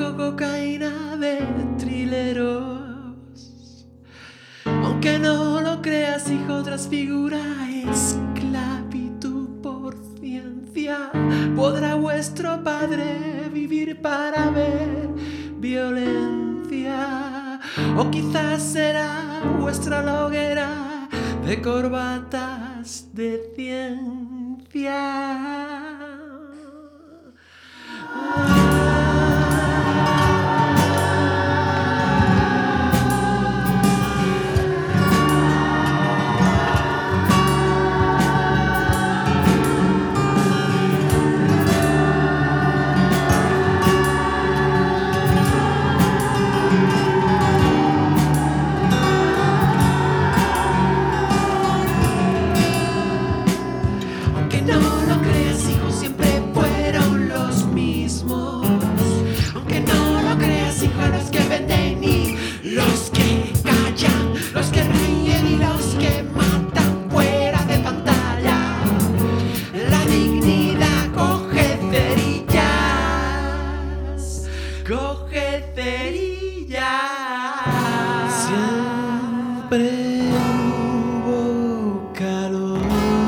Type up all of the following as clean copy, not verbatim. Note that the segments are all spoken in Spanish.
tráfico, cocaína de trileros. Aunque no lo creas, hijo, transfigura esclavitud por ciencia. ¿Podrá vuestro padre vivir para ver violencia? O quizás será vuestra la hoguera de corbatas de ciencia. Aunque no lo creas, hijos, siempre fueron los mismos. Aunque no lo creas, hijo, los que venden y los que callan, los que ríen y los que matan fuera de pantalla. La dignidad coge cerillas, coge cerillas. Siempre hubo calor.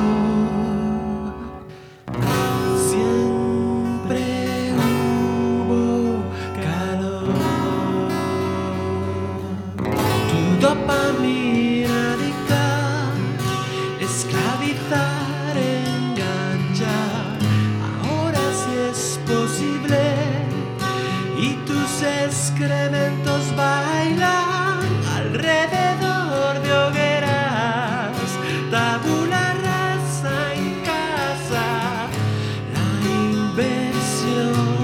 Siempre hubo calor. Tu dopamina adicta, esclavizar, enganchar. Ahora sí es posible y tus excrementos bailan alrededor de hogueras. Tabula rasa en casa. La inversión